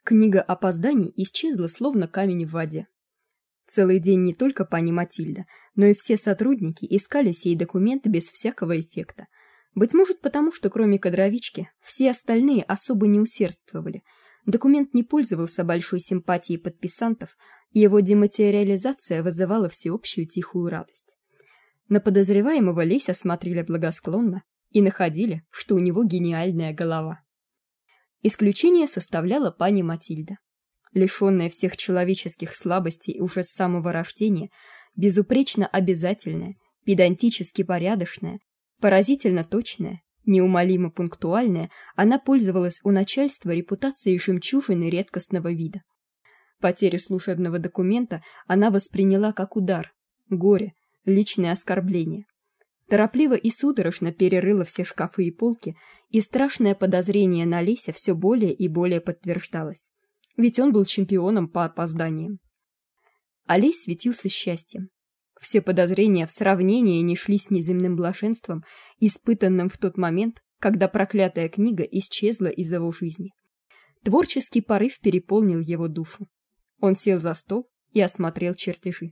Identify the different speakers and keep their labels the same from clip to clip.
Speaker 1: Книга опозданий исчезла словно камень в воде. Целый день не только пани Матильда, но и все сотрудники искали сей документ без всякого эффекта. Быть может, потому что кроме кадровички все остальные особо не усердствовали. Документ не пользовался большой симпатией подписантов, и его дематериализация вызывала всеобщую тихую радость. На подозреваемого Леся смотрели благосклонно и находили, что у него гениальная голова. Исключение составляла пани Матильда. Лишенная всех человеческих слабостей уже с самого рождения, безупречно обязательная, педантически порядочная, поразительно точная, неумолимо пунктуальная, она пользовалась у начальства репутацией жемчужины редкостного вида. Потерю служебного документа она восприняла как удар, горе, личное оскорбление. Торопливо и судорожно перерыла все шкафы и полки, и страшное подозрение на Леся все более и более подтверждалось. Ведь он был чемпионом по опозданиям. А Лесь светился счастьем. Все подозрения в сравнении не шли с неземным блаженством, испытанным в тот момент, когда проклятая книга исчезла из его жизни. Творческий порыв переполнил его душу. Он сел за стол и осмотрел чертежи.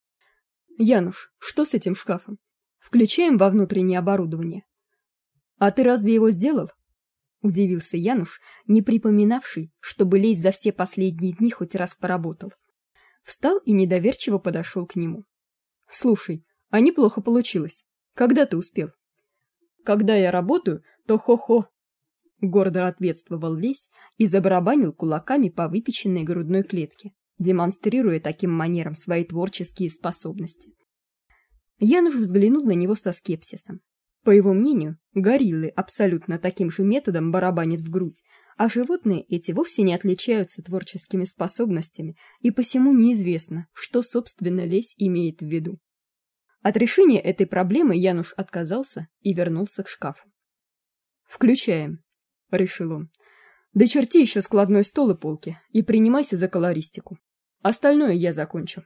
Speaker 1: «Януш, что с этим шкафом? Включаем во внутреннее оборудование». «А ты разве его сделал?» Удивился Януш, не припоминавший, чтобы Лесь за все последние дни хоть раз поработал. Встал и недоверчиво подошел к нему. «Слушай, а неплохо получилось. Когда ты успел?» «Когда я работаю, то хо-хо», — гордо ответствовал Лесь и забарабанил кулаками по выпеченной грудной клетке, демонстрируя таким манером свои творческие способности. Януш взглянул на него со скепсисом. По его мнению, гориллы абсолютно таким же методом барабанят в грудь, а животные эти вовсе не отличаются творческими способностями, и посему неизвестно, что, собственно, Лесь имеет в виду. От решения этой проблемы Януш отказался и вернулся к шкафу. «Включаем», — решил он. «Дочерти еще складной стол и полки и принимайся за колористику. Остальное я закончу».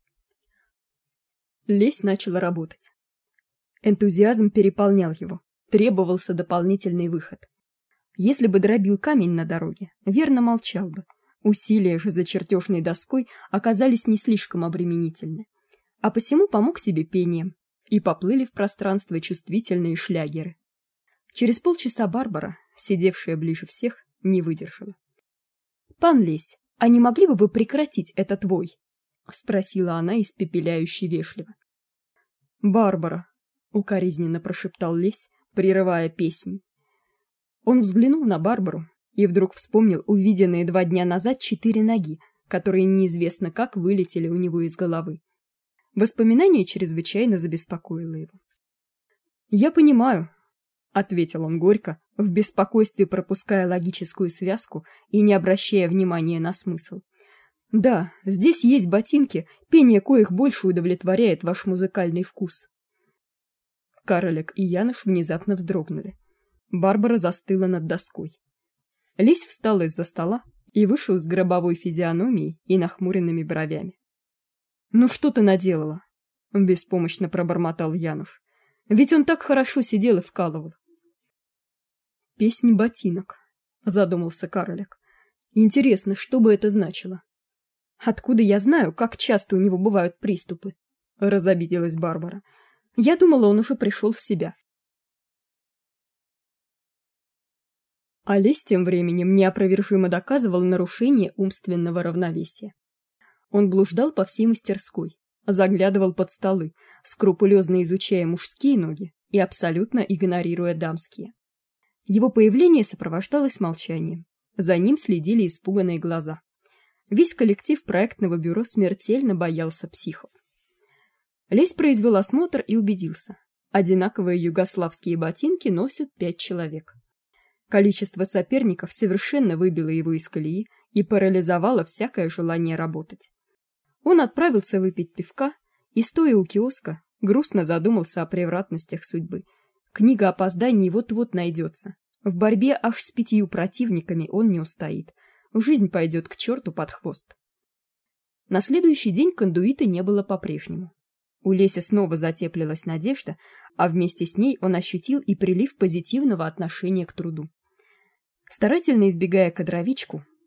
Speaker 1: Лесь начал работать. Энтузиазм переполнял его, требовался дополнительный выход. Если бы дробил камень на дороге, верно молчал бы. Усилия же за чертежной доской оказались не слишком обременительны, а посему помог себе пением, и поплыли в пространство чувствительные шлягеры. Через полчаса Барбара, сидевшая ближе всех, не выдержала. «Пан Лесь, а не могли бы вы прекратить этот вой?» — спросила она испепеляюще вежливо. «Барбара», — укоризненно прошептал Лесь, прерывая песнь. Он взглянул на Барбару и вдруг вспомнил увиденные 2 дня назад 4 ноги, которые неизвестно как вылетели у него из головы. Воспоминание чрезвычайно забеспокоило его. «Я понимаю», — ответил он горько, в беспокойстве пропуская логическую связку и не обращая внимания на смысл. «Да, здесь есть ботинки, пение коих больше удовлетворяет ваш музыкальный вкус». Карлик и Януш внезапно вздрогнули. Барбара застыла над доской. Лесь встал из-за стола и вышел с гробовой физиономией и нахмуренными бровями. «Ну что ты наделала?» — беспомощно пробормотал Януш. «Ведь он так хорошо сидел и вкалывал». «Песнь ботинок», — задумался Карлик. «Интересно, что бы это значило?» «Откуда я знаю, как часто у него бывают приступы?» — разобиделась Барбара. «Я думала, он уже пришел в себя». А Лесь тем временем неопровержимо доказывал нарушение умственного равновесия. Он блуждал по всей мастерской, заглядывал под столы, скрупулезно изучая мужские ноги и абсолютно игнорируя дамские. Его появление сопровождалось молчанием. За ним следили испуганные глаза. Весь коллектив проектного бюро смертельно боялся психов. Лесь произвел осмотр и убедился. Одинаковые югославские ботинки носят 5 человек. Количество соперников совершенно выбило его из колеи и парализовало всякое желание работать. Он отправился выпить пивка и, стоя у киоска, грустно задумался о превратностях судьбы. Книга опозданий вот-вот найдется. В борьбе аж с 5 противниками он не устоит. Жизнь пойдет к черту под хвост. На следующий день кондуита не было по-прежнему. У Леся снова затеплилась надежда, а вместе с ней он ощутил и прилив позитивного отношения к труду. Старательно избегая кадровичку,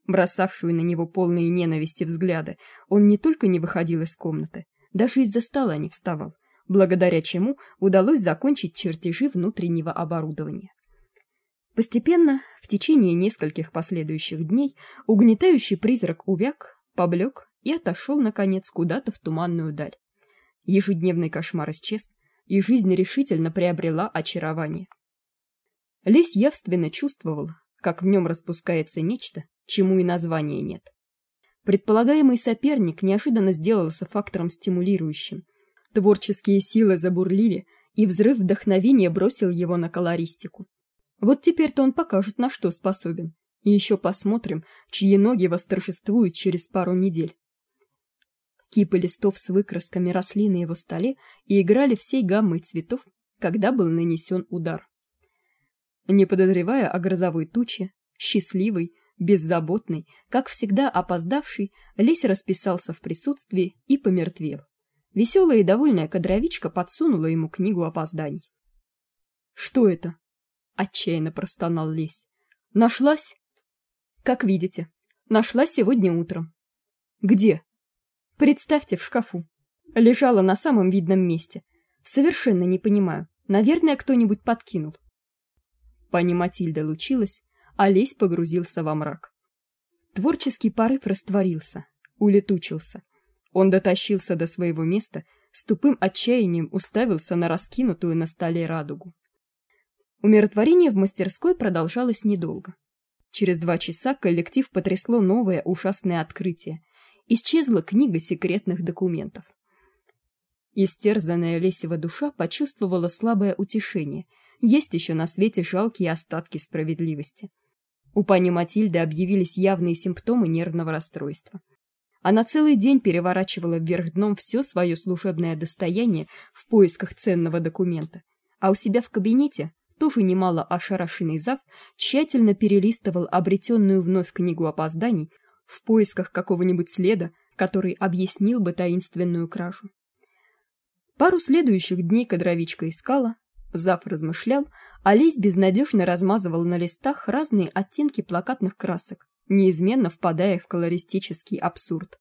Speaker 1: бросавшую на него полные ненависти взгляды, он не только не выходил из комнаты, даже из-за стола не вставал, благодаря чему удалось закончить чертежи внутреннего оборудования. Постепенно, в течение нескольких последующих дней, угнетающий призрак увяк, поблек и отошел, наконец, куда-то в туманную даль. Ежедневный кошмар исчез, и жизнь решительно приобрела очарование. Лесь явственно чувствовал, как в нем распускается нечто, чему и названия нет. Предполагаемый соперник неожиданно сделался фактором стимулирующим. Творческие силы забурлили, и взрыв вдохновения бросил его на колористику. Вот теперь-то он покажет, на что способен. И еще посмотрим, чьи ноги восторжествуют через пару недель. Кипы листов с выкрасками росли на его столе и играли всей гаммой цветов, когда был нанесен удар. Не подозревая о грозовой туче, счастливый, беззаботный, как всегда опоздавший, Лесь расписался в присутствии и помертвел. Веселая и довольная кадровичка подсунула ему книгу опозданий. «Что это?» — отчаянно простонал Лесь. «Нашлась?» «Как видите, нашла сегодня утром». «Где?» «Представьте, в шкафу. Лежала на самом видном месте. Совершенно не понимаю. Наверное, кто-нибудь подкинул». Пани Матильда лучилась, а Лесь погрузился во мрак. Творческий порыв растворился, улетучился. Он дотащился до своего места, с тупым отчаянием уставился на раскинутую на столе радугу. Умиротворение в мастерской продолжалось недолго. Через 2 часа коллектив потрясло новое ужасное открытие. Исчезла книга секретных документов. Истерзанная Лесева душа почувствовала слабое утешение. Есть еще на свете жалкие остатки справедливости. У пани Матильды объявились явные симптомы нервного расстройства. Она целый день переворачивала вверх дном все свое служебное достояние в поисках ценного документа, а у себя в кабинете тоже немало ошарашенный зав тщательно перелистывал обретенную вновь книгу опозданий в поисках какого-нибудь следа, который объяснил бы таинственную кражу. Пару следующих дней кадровичка искала, зав размышлял, а Лесь безнадежно размазывал на листах разные оттенки плакатных красок, неизменно впадая в колористический абсурд.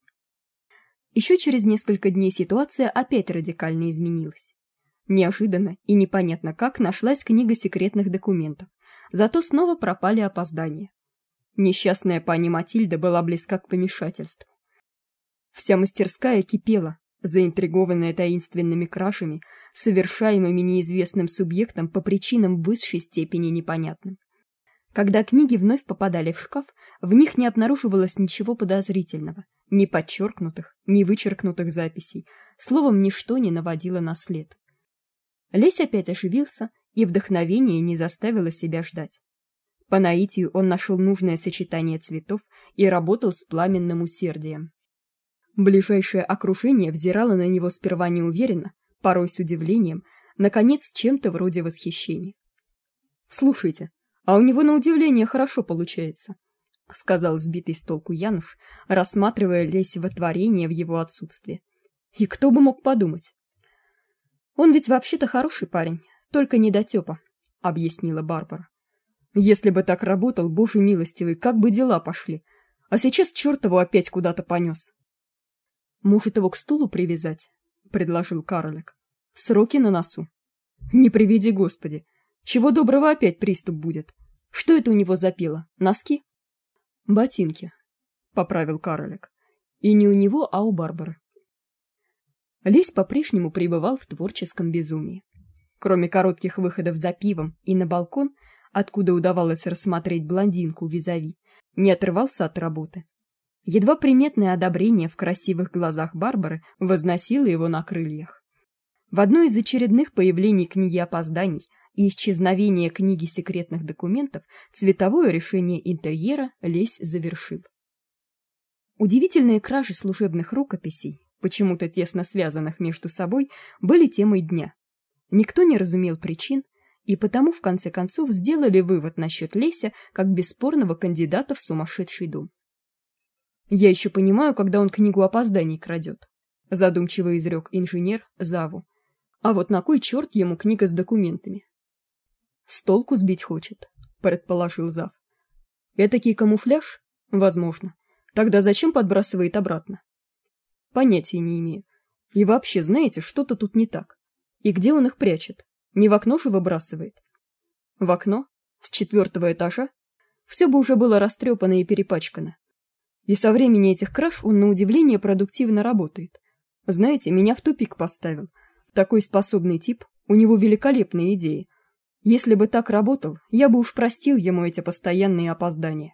Speaker 1: Еще через несколько дней ситуация опять радикально изменилась. Неожиданно и непонятно как нашлась книга секретных документов, зато снова пропали опоздания. Несчастная пани Матильда была близка к помешательству. Вся мастерская кипела, заинтригованная таинственными кражами, совершаемыми неизвестным субъектом по причинам в высшей степени непонятным. Когда книги вновь попадали в шкаф, в них не обнаруживалось ничего подозрительного, ни подчеркнутых, ни вычеркнутых записей, словом, ничто не наводило на след. Лесь опять оживился, и вдохновение не заставило себя ждать. По наитию он нашел нужное сочетание цветов и работал с пламенным усердием. Ближайшее окружение взирало на него сперва неуверенно, порой с удивлением, наконец, чем-то вроде восхищения. «Слушайте, а у него на удивление хорошо получается», — сказал сбитый с толку Януш, рассматривая Лесево творение в его отсутствие. «И кто бы мог подумать?» «Он ведь вообще-то хороший парень, только недотёпа», — объяснила Барбара. «Если бы так работал, боже милостивый, как бы дела пошли. А сейчас чёрт его опять куда-то понёс». «Может, его к стулу привязать?» — предложил Карлик. «Сроки на носу». «Не приведи, Господи! Чего доброго опять приступ будет? Что это у него за пило? Носки?» «Ботинки», — поправил Карлик. «И не у него, а у Барбары». Лесь по-прежнему пребывал в творческом безумии. Кроме коротких выходов за пивом и на балкон, откуда удавалось рассмотреть блондинку визави, не отрывался от работы. Едва приметное одобрение в красивых глазах Барбары возносило его на крыльях. В одно из очередных появлений книги опозданий и исчезновения книги секретных документов цветовое решение интерьера Лесь завершил. Удивительные кражи служебных рукописей, почему-то тесно связанных между собой, были темой дня. Никто не разумел причин, и потому в конце концов сделали вывод насчет Леся как бесспорного кандидата в сумасшедший дом. «Я еще понимаю, когда он книгу опозданий крадет», — задумчиво изрек инженер Заву. «А вот на кой черт ему книга с документами?» «С толку сбить хочет», — предположил Зав. «Этакий камуфляж? Возможно. Тогда зачем подбрасывает обратно? Понятия не имею. И вообще, знаете, что-то тут не так. И где он их прячет? Не в окно же выбрасывает? В окно? С 4-го этажа? Все бы уже было растрепано и перепачкано. И со времени этих краж он на удивление продуктивно работает. Знаете, меня в тупик поставил. Такой способный тип, у него великолепные идеи. Если бы так работал, я бы уж простил ему эти постоянные опоздания.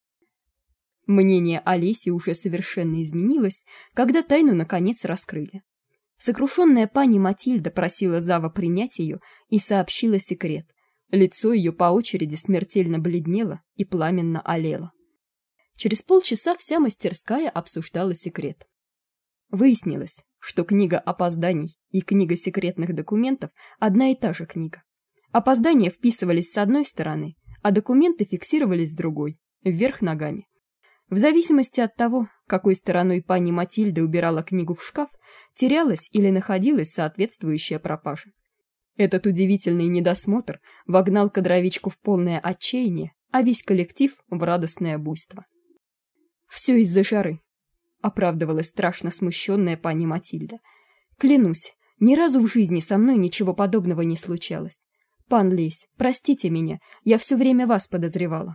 Speaker 1: Мнение Олеси уже совершенно изменилось, когда тайну наконец раскрыли. Сокрушенная пани Матильда просила Зава принять ее и сообщила секрет. Лицо ее по очереди смертельно бледнело и пламенно олело. Через полчаса вся мастерская обсуждала секрет. Выяснилось, что книга опозданий и книга секретных документов одна и та же книга. Опоздания вписывались с одной стороны, а документы фиксировались с другой, вверх ногами. В зависимости от того, какой стороной пани Матильда убирала книгу в шкаф, терялась или находилась соответствующая пропажа. Этот удивительный недосмотр вогнал кадровичку в полное отчаяние, а весь коллектив в радостное буйство. «Все из-за жары», — оправдывалась страшно смущенная пани Матильда. «Клянусь, ни разу в жизни со мной ничего подобного не случалось. Пан Лесь, простите меня, я все время вас подозревала».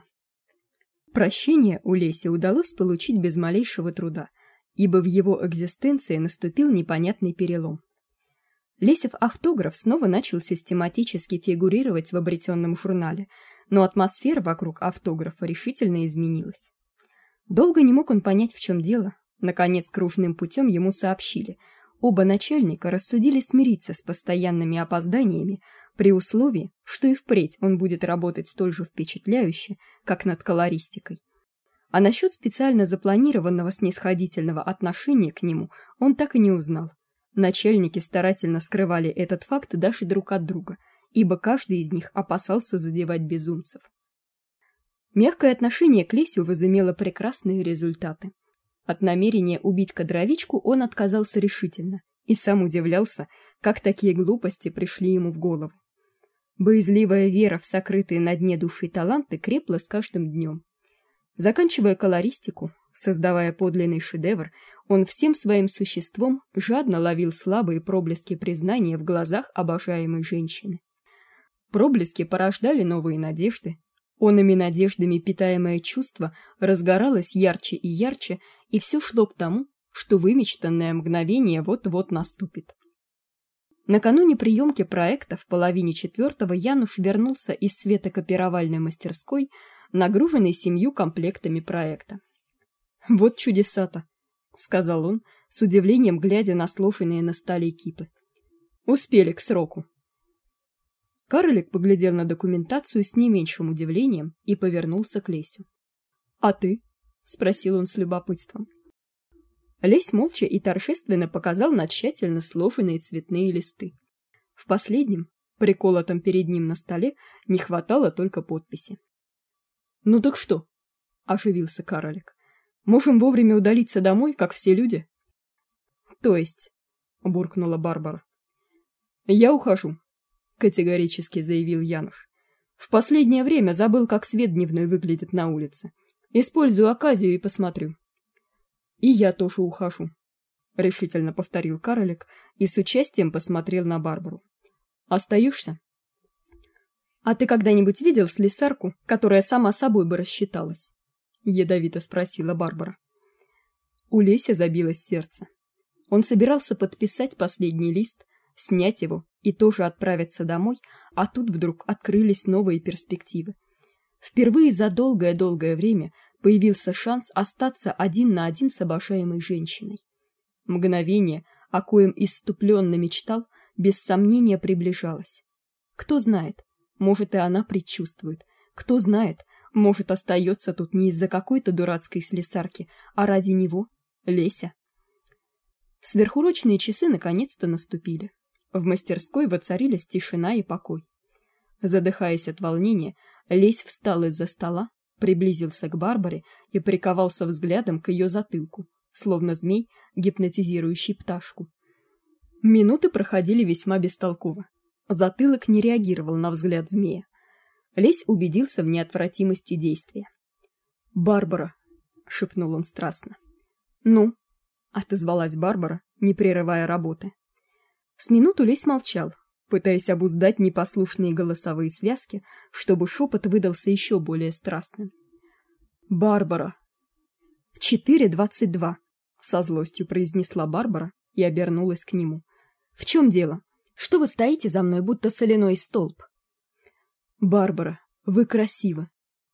Speaker 1: Прощение у Леси удалось получить без малейшего труда, ибо в его экзистенции наступил непонятный перелом. Лесев автограф снова начал систематически фигурировать в обретенном журнале, но атмосфера вокруг автографа решительно изменилась. Долго не мог он понять, в чем дело. Наконец, кружным путем ему сообщили. Оба начальника рассудили смириться с постоянными опозданиями при условии, что и впредь он будет работать столь же впечатляюще, как над колористикой. А насчет специально запланированного снисходительного отношения к нему он так и не узнал. Начальники старательно скрывали этот факт даже друг от друга, ибо каждый из них опасался задевать безумцев. Мягкое отношение к Лесю возымело прекрасные результаты. От намерения убить кадровичку он отказался решительно и сам удивлялся, как такие глупости пришли ему в голову. Боязливая вера в сокрытые на дне души таланты крепла с каждым днем. Заканчивая колористику, создавая подлинный шедевр, он всем своим существом жадно ловил слабые проблески признания в глазах обожаемой женщины. Проблески порождали новые надежды. Онными надеждами питаемое чувство разгоралось ярче и ярче, и все шло к тому, что вымечтанное мгновение вот-вот наступит. Накануне приемки проекта в половине 4-го Януш вернулся из светокопировальной мастерской, нагруженный 7 комплектами проекта. «Вот чудеса-то», — сказал он, с удивлением глядя на сложенные на столе кипы. «Успели к сроку». Карлик поглядел на документацию с не меньшим удивлением и повернулся к Лесю. «А ты?» — спросил он с любопытством. Лесь молча и торжественно показал на тщательно сложенные цветные листы. В последнем, приколотом перед ним на столе, не хватало только подписи. «Ну так что?» — оживился Карлик. «Можем вовремя удалиться домой, как все люди?» «То есть?» — буркнула Барбара. «Я ухожу», — категорически заявил Януш. «В последнее время забыл, как свет дневной выглядит на улице. Использую оказию и посмотрю». «И я тоже ухожу», — решительно повторил Карлик и с участием посмотрел на Барбару. «Остаешься?» «А ты когда-нибудь видел слесарку, которая сама собой бы рассчиталась?» — ядовито спросила Барбара. У Леся забилось сердце. Он собирался подписать последний лист, снять его и тоже отправиться домой, а тут вдруг открылись новые перспективы. Впервые за долгое-долгое время появился шанс остаться один на один с обожаемой женщиной. Мгновение, о коем исступленно мечтал, без сомнения приближалось. Кто знает, может, и она предчувствует. Кто знает, может, остается тут не из-за какой-то дурацкой слесарки, а ради него, Леся. Сверхурочные часы наконец-то наступили. В мастерской воцарились тишина и покой. Задыхаясь от волнения, Лесь встал из-за стола, приблизился к Барбаре и приковался взглядом к ее затылку, словно змей, гипнотизирующий пташку. Минуты проходили весьма бестолково. Затылок не реагировал на взгляд змея. Лесь убедился в неотвратимости действия. «Барбара», шепнул он страстно. Ну, отозвалась Барбара, не прерывая работы. С минуту Лесь молчал, пытаясь обуздать непослушные голосовые связки, чтобы шепот выдался еще более страстным. Барбара. 4:22, со злостью произнесла Барбара и обернулась к нему. В чем дело? Что вы стоите за мной, будто соляной столб? Барбара, вы красивы.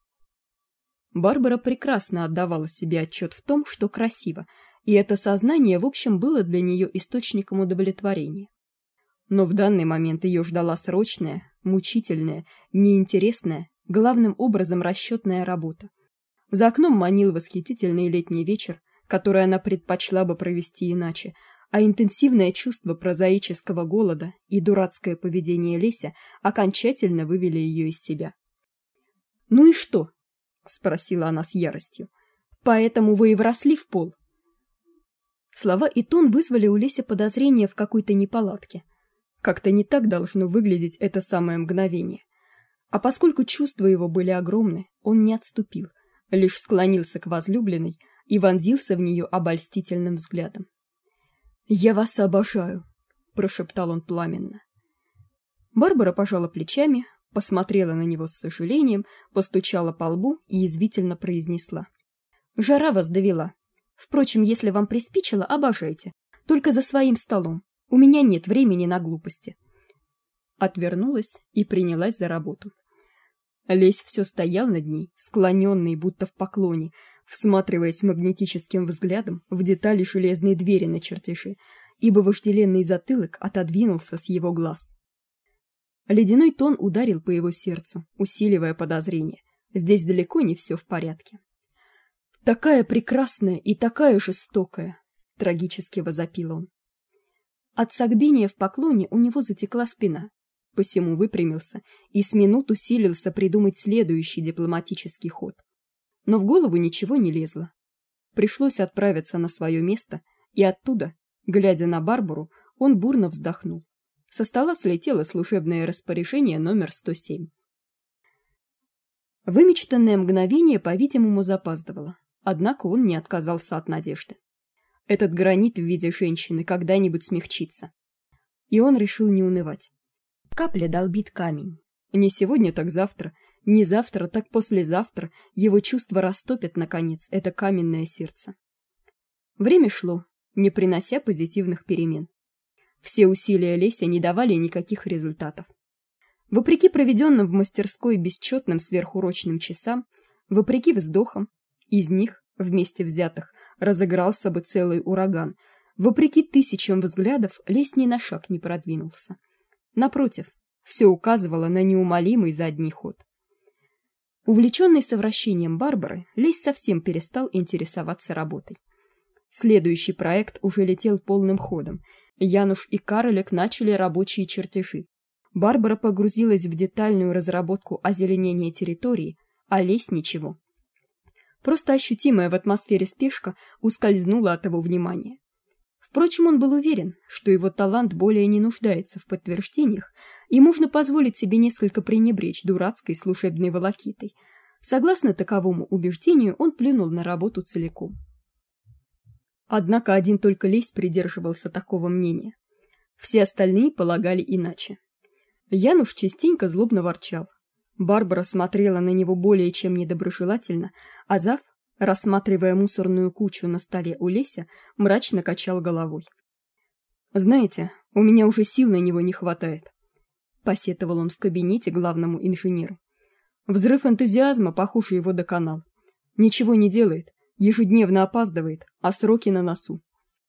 Speaker 1: Барбара прекрасно отдавала себе отчет в том, что красиво, и это сознание, в общем, было для нее источником удовлетворения. Но в данный момент ее ждала срочная, мучительная, неинтересная, главным образом расчетная работа. За окном манил восхитительный летний вечер, который она предпочла бы провести иначе, а интенсивное чувство прозаического голода и дурацкое поведение Леся окончательно вывели ее из себя. «Ну и что?» — спросила она с яростью. «Поэтому вы и вросли в пол?» Слова и тон вызвали у Леся подозрение в какой-то неполадке. Как-то не так должно выглядеть это самое мгновение. А поскольку чувства его были огромны, он не отступил, лишь склонился к возлюбленной и вонзился в нее обольстительным взглядом. «Я вас обожаю», — прошептал он пламенно. Барбара пожала плечами, посмотрела на него с сожалением, постучала по лбу и язвительно произнесла: «Жара вас довела. Впрочем, если вам приспичило, обожайте, только за своим столом. У меня нет времени на глупости». Отвернулась и принялась за работу. Лесь все стоял над ней, склоненный, будто в поклоне, всматриваясь магнетическим взглядом в детали железной двери на чертеже, ибо вожделенный затылок отодвинулся с его глаз. Ледяной тон ударил по его сердцу, усиливая подозрение. Здесь далеко не все в порядке. «Такая прекрасная и такая жестокая!» — трагически возопил он. От согбения в поклоне у него затекла спина, посему выпрямился и с минут усилился придумать следующий дипломатический ход. Но в голову ничего не лезло. Пришлось отправиться на свое место, и оттуда, глядя на Барбару, он бурно вздохнул. Со стола слетело служебное распоряжение номер 107. Вымечтанное мгновение, по-видимому, запаздывало, однако он не отказался от надежды. Этот гранит в виде женщины когда-нибудь смягчится. И он решил не унывать. Капля долбит камень. Не сегодня, так завтра, не завтра, так послезавтра его чувства растопят, наконец, это каменное сердце. Время шло, не принося позитивных перемен. Все усилия Леся не давали никаких результатов. Вопреки проведенным в мастерской бесчетным сверхурочным часам, вопреки вздохам, из них, вместе взятых, разыгрался бы целый ураган, вопреки тысячам взглядов Лесь ни на шаг не продвинулся. Напротив, все указывало на неумолимый задний ход. Увлеченный совращением Барбары, Лесь совсем перестал интересоваться работой. Следующий проект уже летел полным ходом. Януш и Каролек начали рабочие чертежи. Барбара погрузилась в детальную разработку озеленения территории, а Лесь ничего. Просто ощутимая в атмосфере спешка ускользнула от его внимания. Впрочем, он был уверен, что его талант более не нуждается в подтверждениях, и можно позволить себе несколько пренебречь дурацкой служебной волокитой. Согласно таковому убеждению, он плюнул на работу целиком. Однако один только Лесь придерживался такого мнения. Все остальные полагали иначе. Януш частенько злобно ворчал. Барбара смотрела на него более чем недоброжелательно, а Зав, рассматривая мусорную кучу на столе у Леся, мрачно качал головой. «Знаете, у меня уже сил на него не хватает», — посетовал он в кабинете главному инженеру. «Взрыв энтузиазма, похоже, его доконал. Ничего не делает, ежедневно опаздывает, а сроки на носу».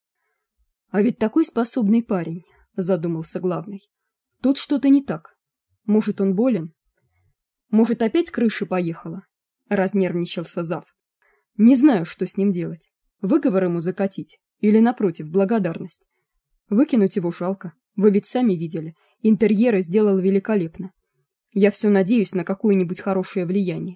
Speaker 1: «А ведь такой способный парень», — задумался главный. «Тут что-то не так. Может, он болен? Может, опять крыша поехала?» — разнервничался Зав. «Не знаю, что с ним делать. Выговор ему закатить или, напротив, благодарность. Выкинуть его жалко. Вы ведь сами видели. Интерьеры сделал великолепно. Я все надеюсь на какое-нибудь хорошее влияние».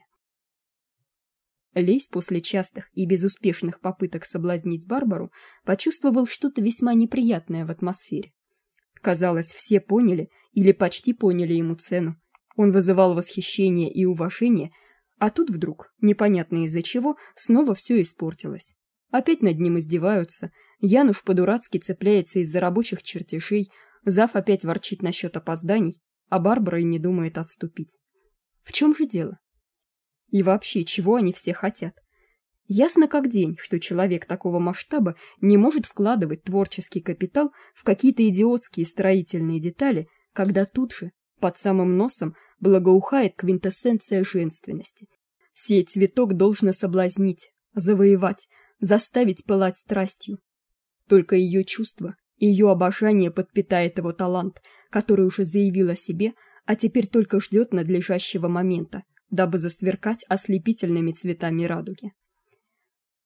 Speaker 1: Лесь после частых и безуспешных попыток соблазнить Барбару почувствовал что-то весьма неприятное в атмосфере. Казалось, все поняли или почти поняли ему цену. Он вызывал восхищение и уважение, А тут вдруг, непонятно из-за чего, снова все испортилось. Опять над ним издеваются, Януш по-дурацки цепляется из-за рабочих чертежей, зав опять ворчит насчет опозданий, а Барбара и не думает отступить. В чем же дело? И вообще, чего они все хотят? Ясно как день, что человек такого масштаба не может вкладывать творческий капитал в какие-то идиотские строительные детали, когда тут же, под самым носом, благоухает квинтэссенция женственности. Сей цветок должно соблазнить, завоевать, заставить пылать страстью. Только ее чувство, ее обожание подпитает его талант, который уже заявил о себе, а теперь только ждет надлежащего момента, дабы засверкать ослепительными цветами радуги.